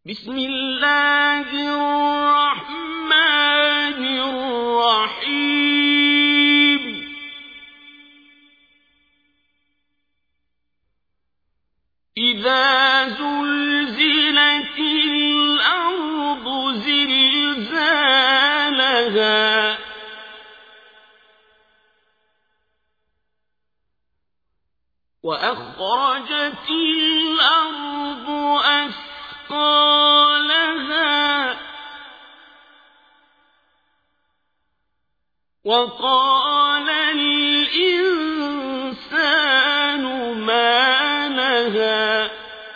بسم الله الرحمن الرحيم إذا زلزلت الأرض زلزالها وأخرجت الأرض أثقالها وقال الإنسان ما لها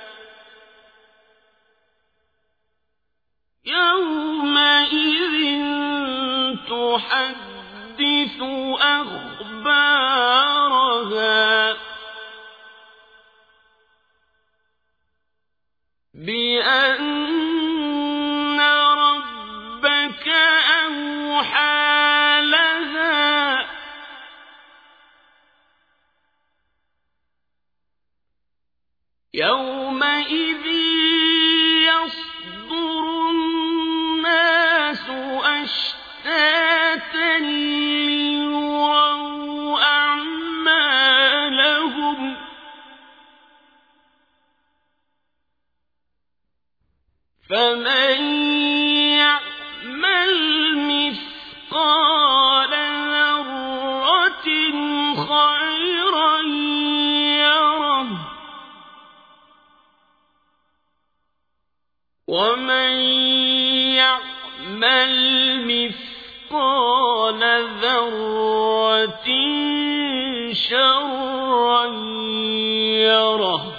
يومئذ تحدث أخبارها بأن ربك أوحى لها يومئذ يصدر الناس أشتاتا ليروا أعمالهم فمن يعمل مثقال ذرة خيرا يره ومن يعمل مثقال ذرة شرا يره